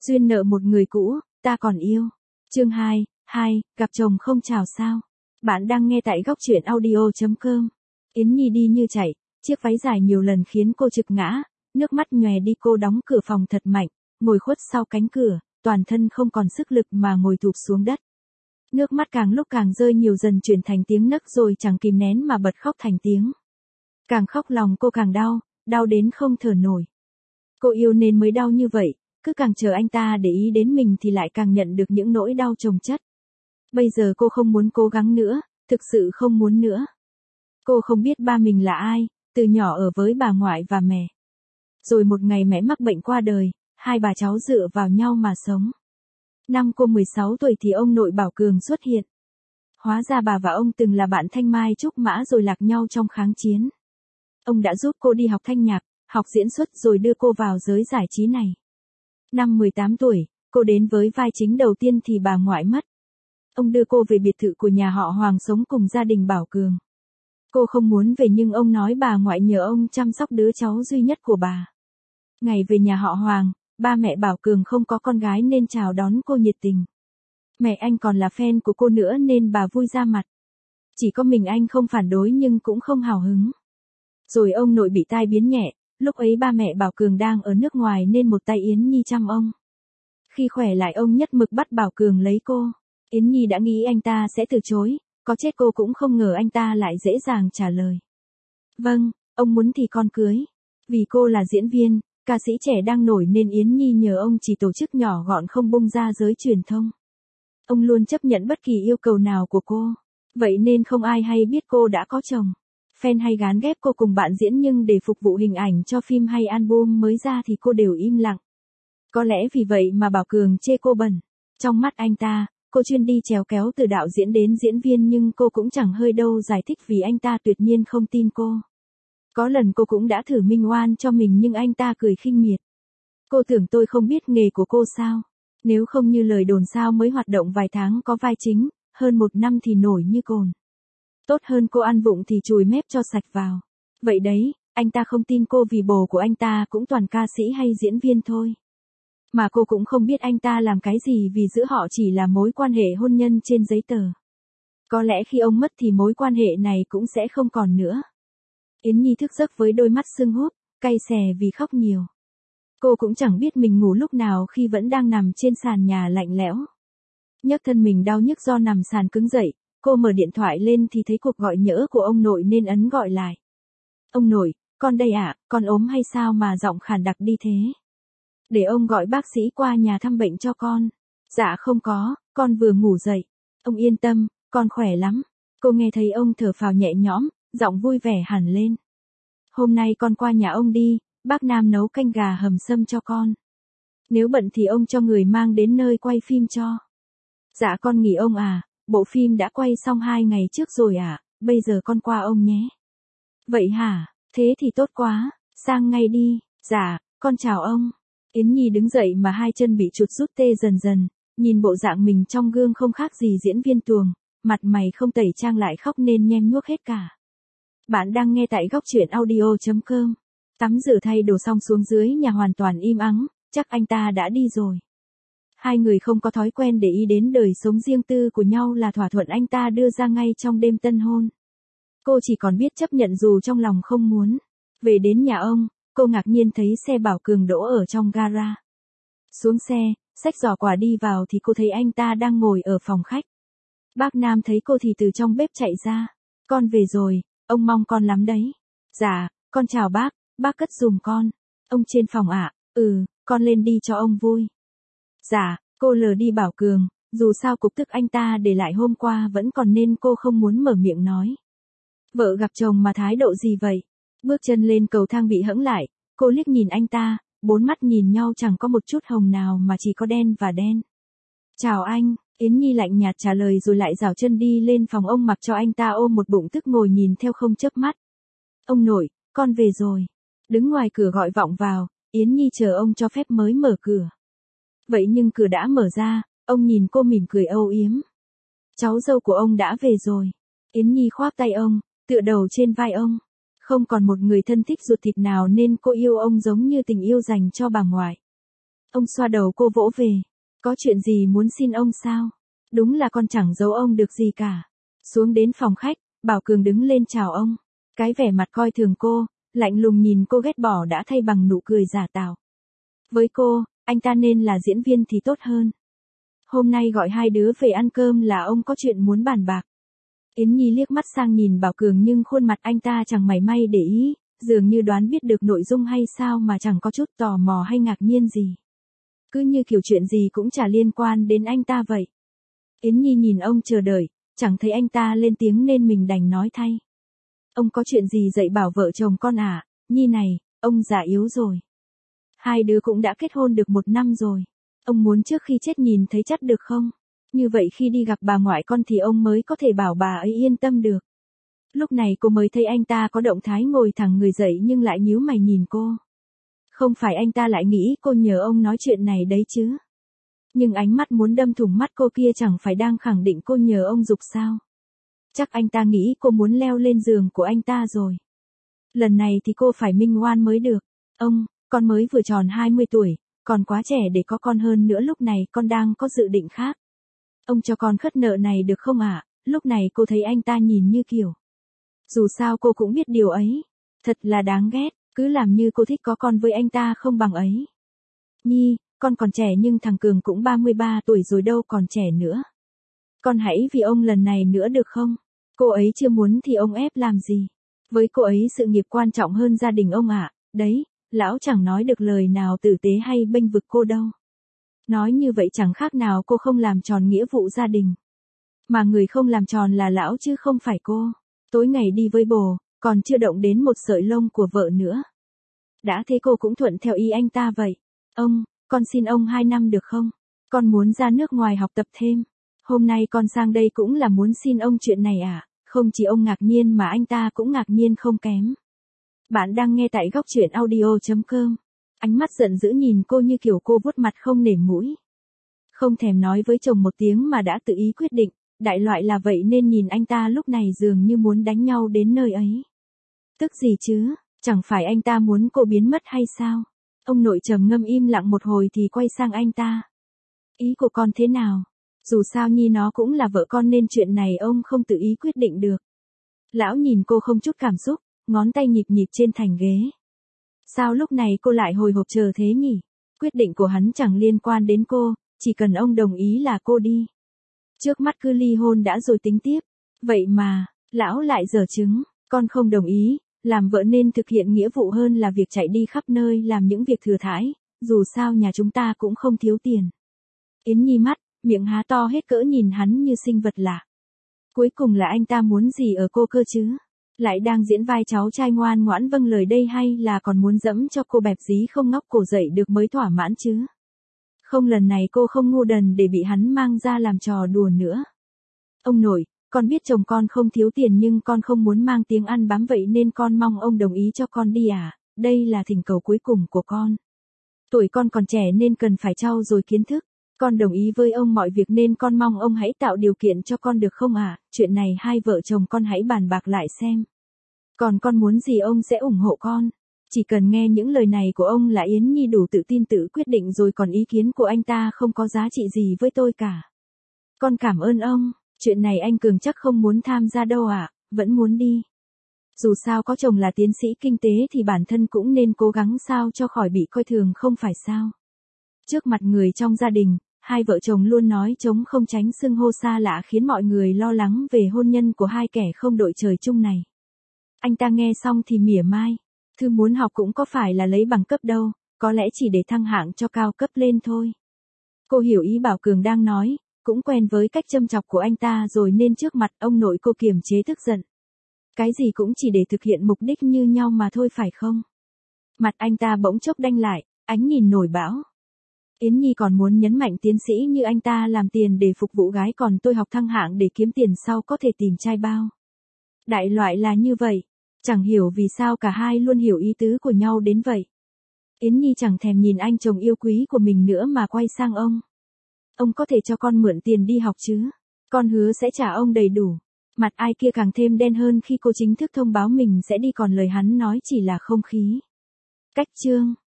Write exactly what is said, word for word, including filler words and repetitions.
Duyên nợ một người cũ, ta còn yêu. Chương hai, hai, gặp chồng không chào sao. Bạn đang nghe tại góc truyện audio chấm com. Yến Nhi đi như chạy, chiếc váy dài nhiều lần khiến cô trực ngã, nước mắt nhòe đi. Cô đóng cửa phòng thật mạnh, ngồi khuất sau cánh cửa, toàn thân không còn sức lực mà ngồi thụp xuống đất. Nước mắt càng lúc càng rơi nhiều dần chuyển thành tiếng nấc rồi chẳng kìm nén mà bật khóc thành tiếng. Càng khóc lòng cô càng đau, đau đến không thở nổi. Cô yêu nên mới đau như vậy, cứ càng chờ anh ta để ý đến mình thì lại càng nhận được những nỗi đau chồng chất. Bây giờ cô không muốn cố gắng nữa, thực sự không muốn nữa. Cô không biết ba mình là ai, từ nhỏ ở với bà ngoại và mẹ. Rồi một ngày mẹ mắc bệnh qua đời, hai bà cháu dựa vào nhau mà sống. Năm cô mười sáu tuổi thì ông nội Bảo Cường xuất hiện. Hóa ra bà và ông từng là bạn thanh mai trúc mã rồi lạc nhau trong kháng chiến. Ông đã giúp cô đi học thanh nhạc, học diễn xuất rồi đưa cô vào giới giải trí này. Năm mười tám tuổi, cô đến với vai chính đầu tiên thì bà ngoại mất. Ông đưa cô về biệt thự của nhà họ Hoàng sống cùng gia đình Bảo Cường. Cô không muốn về nhưng ông nói bà ngoại nhờ ông chăm sóc đứa cháu duy nhất của bà. Ngày về nhà họ Hoàng, ba mẹ Bảo Cường không có con gái nên chào đón cô nhiệt tình. Mẹ anh còn là fan của cô nữa nên bà vui ra mặt. Chỉ có mình anh không phản đối nhưng cũng không hào hứng. Rồi ông nội bị tai biến nhẹ, lúc ấy ba mẹ Bảo Cường đang ở nước ngoài nên một tay Yến Nhi chăm ông. Khi khỏe lại ông nhất mực bắt Bảo Cường lấy cô. Yến Nhi đã nghĩ anh ta sẽ từ chối, có chết cô cũng không ngờ anh ta lại dễ dàng trả lời. Vâng, ông muốn thì con cưới. Vì cô là diễn viên, ca sĩ trẻ đang nổi nên Yến Nhi nhờ ông chỉ tổ chức nhỏ gọn không bung ra giới truyền thông. Ông luôn chấp nhận bất kỳ yêu cầu nào của cô. Vậy nên không ai hay biết cô đã có chồng. Fan hay gán ghép cô cùng bạn diễn nhưng để phục vụ hình ảnh cho phim hay album mới ra thì cô đều im lặng. Có lẽ vì vậy mà Bảo Cường chê cô bẩn. Trong mắt anh ta, cô chuyên đi chèo kéo từ đạo diễn đến diễn viên nhưng cô cũng chẳng hơi đâu giải thích vì anh ta tuyệt nhiên không tin cô. Có lần cô cũng đã thử minh oan cho mình nhưng anh ta cười khinh miệt. Cô tưởng tôi không biết nghề của cô sao? Nếu không như lời đồn sao mới hoạt động vài tháng có vai chính, hơn một năm thì nổi như cồn. Tốt hơn cô ăn vụng thì chùi mép cho sạch vào. Vậy đấy, anh ta không tin cô vì bồ của anh ta cũng toàn ca sĩ hay diễn viên thôi. Mà cô cũng không biết anh ta làm cái gì vì giữa họ chỉ là mối quan hệ hôn nhân trên giấy tờ. Có lẽ khi ông mất thì mối quan hệ này cũng sẽ không còn nữa. Yến Nhi thức giấc với đôi mắt sưng húp, cay xè vì khóc nhiều. Cô cũng chẳng biết mình ngủ lúc nào khi vẫn đang nằm trên sàn nhà lạnh lẽo. Nhấc thân mình đau nhức do nằm sàn cứng dậy, cô mở điện thoại lên thì thấy cuộc gọi nhỡ của ông nội nên ấn gọi lại. Ông nội, con đây ạ, à, con ốm hay sao mà giọng khàn đặc đi thế? Để ông gọi bác sĩ qua nhà thăm bệnh cho con. Dạ không có, con vừa ngủ dậy. Ông yên tâm, con khỏe lắm. Cô nghe thấy ông thở phào nhẹ nhõm, giọng vui vẻ hẳn lên. Hôm nay con qua nhà ông đi, bác Nam nấu canh gà hầm sâm cho con. Nếu bận thì ông cho người mang đến nơi quay phim cho. Dạ con nghỉ ông à, bộ phim đã quay xong hai ngày trước rồi à, bây giờ con qua ông nhé. Vậy hả, thế thì tốt quá, sang ngay đi. Dạ, con chào ông. Yến Nhi đứng dậy mà hai chân bị chuột rút tê dần dần, nhìn bộ dạng mình trong gương không khác gì diễn viên tuồng, mặt mày không tẩy trang lại khóc nên nhem nhuốc hết cả. Bạn đang nghe tại góc truyện audio chấm com. Tắm rửa thay đồ xong xuống dưới nhà hoàn toàn im ắng, chắc anh ta đã đi rồi. Hai người không có thói quen để ý đến đời sống riêng tư của nhau là thỏa thuận anh ta đưa ra ngay trong đêm tân hôn. Cô chỉ còn biết chấp nhận dù trong lòng không muốn. Về đến nhà ông, cô ngạc nhiên thấy xe Bảo Cường đỗ ở trong gara. Xuống xe, xách giỏ quà đi vào thì cô thấy anh ta đang ngồi ở phòng khách. Bác Nam thấy cô thì từ trong bếp chạy ra. Con về rồi, ông mong con lắm đấy. Dạ, con chào bác, bác cất giùm con. Ông trên phòng ạ, à? Ừ, con lên đi cho ông vui. Dạ, cô lờ đi Bảo Cường, dù sao cục tức anh ta để lại hôm qua vẫn còn nên cô không muốn mở miệng nói. Vợ gặp chồng mà thái độ gì vậy? Bước chân lên cầu thang bị hẫng lại, cô liếc nhìn anh ta, bốn mắt nhìn nhau chẳng có một chút hồng nào mà chỉ có đen và đen. Chào anh, Yến Nhi lạnh nhạt trả lời rồi lại rảo chân đi lên phòng ông mặc cho anh ta ôm một bụng tức ngồi nhìn theo không chớp mắt. Ông nội, con về rồi. Đứng ngoài cửa gọi vọng vào, Yến Nhi chờ ông cho phép mới mở cửa. Vậy nhưng cửa đã mở ra, ông nhìn cô mỉm cười âu yếm. Cháu dâu của ông đã về rồi. Yến Nhi khoác tay ông, tựa đầu trên vai ông. Không còn một người thân thích ruột thịt nào nên cô yêu ông giống như tình yêu dành cho bà ngoại. Ông xoa đầu cô vỗ về. Có chuyện gì muốn xin ông sao? Đúng là con chẳng giấu ông được gì cả. Xuống đến phòng khách, Bảo Cường đứng lên chào ông. Cái vẻ mặt coi thường cô, lạnh lùng nhìn cô ghét bỏ đã thay bằng nụ cười giả tạo. Với cô, anh ta nên là diễn viên thì tốt hơn. Hôm nay gọi hai đứa về ăn cơm là ông có chuyện muốn bàn bạc. Yến Nhi liếc mắt sang nhìn Bảo Cường nhưng khuôn mặt anh ta chẳng mảy may để ý, dường như đoán biết được nội dung hay sao mà chẳng có chút tò mò hay ngạc nhiên gì. Cứ như kiểu chuyện gì cũng chả liên quan đến anh ta vậy. Yến Nhi nhìn ông chờ đợi, chẳng thấy anh ta lên tiếng nên mình đành nói thay. Ông có chuyện gì dạy bảo vợ chồng con à? Nhi này, ông già yếu rồi. Hai đứa cũng đã kết hôn được một năm rồi. Ông muốn trước khi chết nhìn thấy chắc được không? Như vậy khi đi gặp bà ngoại con thì ông mới có thể bảo bà ấy yên tâm được. Lúc này cô mới thấy anh ta có động thái ngồi thẳng người dậy nhưng lại nhíu mày nhìn cô. Không phải anh ta lại nghĩ cô nhờ ông nói chuyện này đấy chứ? Nhưng ánh mắt muốn đâm thủng mắt cô kia chẳng phải đang khẳng định cô nhờ ông giục sao? Chắc anh ta nghĩ cô muốn leo lên giường của anh ta rồi. Lần này thì cô phải minh oan mới được. Ông, con mới vừa tròn hai mươi tuổi, còn quá trẻ để có con, hơn nữa lúc này con đang có dự định khác. Ông cho con khất nợ này được không ạ? À? Lúc này cô thấy anh ta nhìn như kiểu. Dù sao cô cũng biết điều ấy. Thật là đáng ghét, cứ làm như cô thích có con với anh ta không bằng ấy. Nhi, con còn trẻ nhưng thằng Cường cũng ba mươi ba tuổi rồi đâu còn trẻ nữa. Con hãy vì ông lần này nữa được không? Cô ấy chưa muốn thì ông ép làm gì? Với cô ấy sự nghiệp quan trọng hơn gia đình ông ạ. À? Đấy, lão chẳng nói được lời nào tử tế hay bênh vực cô đâu. Nói như vậy chẳng khác nào cô không làm tròn nghĩa vụ gia đình. Mà người không làm tròn là lão chứ không phải cô. Tối ngày đi với bồ, còn chưa động đến một sợi lông của vợ nữa. Đã thế cô cũng thuận theo ý anh ta vậy. Ông, con xin ông hai năm được không? Con muốn ra nước ngoài học tập thêm. Hôm nay con sang đây cũng là muốn xin ông chuyện này à? Không chỉ ông ngạc nhiên mà anh ta cũng ngạc nhiên không kém. Bạn đang nghe tại góc truyện audio chấm com. Ánh mắt giận dữ nhìn cô như kiểu cô vuốt mặt không nể mũi. Không thèm nói với chồng một tiếng mà đã tự ý quyết định, đại loại là vậy nên nhìn anh ta lúc này dường như muốn đánh nhau đến nơi ấy. Tức gì chứ, chẳng phải anh ta muốn cô biến mất hay sao? Ông nội trầm ngâm im lặng một hồi thì quay sang anh ta. Ý của con thế nào? Dù sao Nhi nó cũng là vợ con nên chuyện này ông không tự ý quyết định được. Lão nhìn cô không chút cảm xúc, ngón tay nhịp nhịp trên thành ghế. Sao lúc này cô lại hồi hộp chờ thế nhỉ? Quyết định của hắn chẳng liên quan đến cô, chỉ cần ông đồng ý là cô đi. Trước mắt cứ ly hôn đã rồi tính tiếp. Vậy mà, lão lại giở trứng, con không đồng ý, làm vợ nên thực hiện nghĩa vụ hơn là việc chạy đi khắp nơi làm những việc thừa thãi, dù sao nhà chúng ta cũng không thiếu tiền. Yến Nhi mắt, miệng há to hết cỡ nhìn hắn như sinh vật lạ. Cuối cùng là anh ta muốn gì ở cô cơ chứ? Lại đang diễn vai cháu trai ngoan ngoãn vâng lời đây hay là còn muốn dẫm cho cô bẹp dí không ngóc cổ dậy được mới thỏa mãn chứ? Không, lần này cô không ngu đần để bị hắn mang ra làm trò đùa nữa. Ông nội, con biết chồng con không thiếu tiền nhưng con không muốn mang tiếng ăn bám vậy nên con mong ông đồng ý cho con đi à, đây là thỉnh cầu cuối cùng của con. Tuổi con còn trẻ nên cần phải trau dồi kiến thức. Con đồng ý với ông mọi việc nên con mong ông hãy tạo điều kiện cho con được không ạ? À? Chuyện này hai vợ chồng con hãy bàn bạc lại xem. Còn con muốn gì ông sẽ ủng hộ con. Chỉ cần nghe những lời này của ông là Yến Nhi đủ tự tin tự quyết định rồi, còn ý kiến của anh ta không có giá trị gì với tôi cả. Con cảm ơn ông, chuyện này anh Cường chắc không muốn tham gia đâu ạ, à? Vẫn muốn đi. Dù sao có chồng là tiến sĩ kinh tế thì bản thân cũng nên cố gắng sao cho khỏi bị coi thường không phải sao. Trước mặt người trong gia đình, hai vợ chồng luôn nói trống không tránh xưng hô xa lạ khiến mọi người lo lắng về hôn nhân của hai kẻ không đội trời chung này. Anh ta nghe xong thì mỉa mai. Thư muốn học cũng có phải là lấy bằng cấp đâu, có lẽ chỉ để thăng hạng cho cao cấp lên thôi. Cô hiểu ý Bảo Cường đang nói, cũng quen với cách châm chọc của anh ta rồi nên trước mặt ông nội cô kiềm chế tức giận. Cái gì cũng chỉ để thực hiện mục đích như nhau mà thôi phải không? Mặt anh ta bỗng chốc đanh lại, ánh nhìn nổi bão. Yến Nhi còn muốn nhấn mạnh tiến sĩ như anh ta làm tiền để phục vụ gái, còn tôi học thăng hạng để kiếm tiền sau có thể tìm trai bao. Đại loại là như vậy. Chẳng hiểu vì sao cả hai luôn hiểu ý tứ của nhau đến vậy. Yến Nhi chẳng thèm nhìn anh chồng yêu quý của mình nữa mà quay sang ông. Ông có thể cho con mượn tiền đi học chứ? Con hứa sẽ trả ông đầy đủ. Mặt ai kia càng thêm đen hơn khi cô chính thức thông báo mình sẽ đi, còn lời hắn nói chỉ là không khí. Cách chương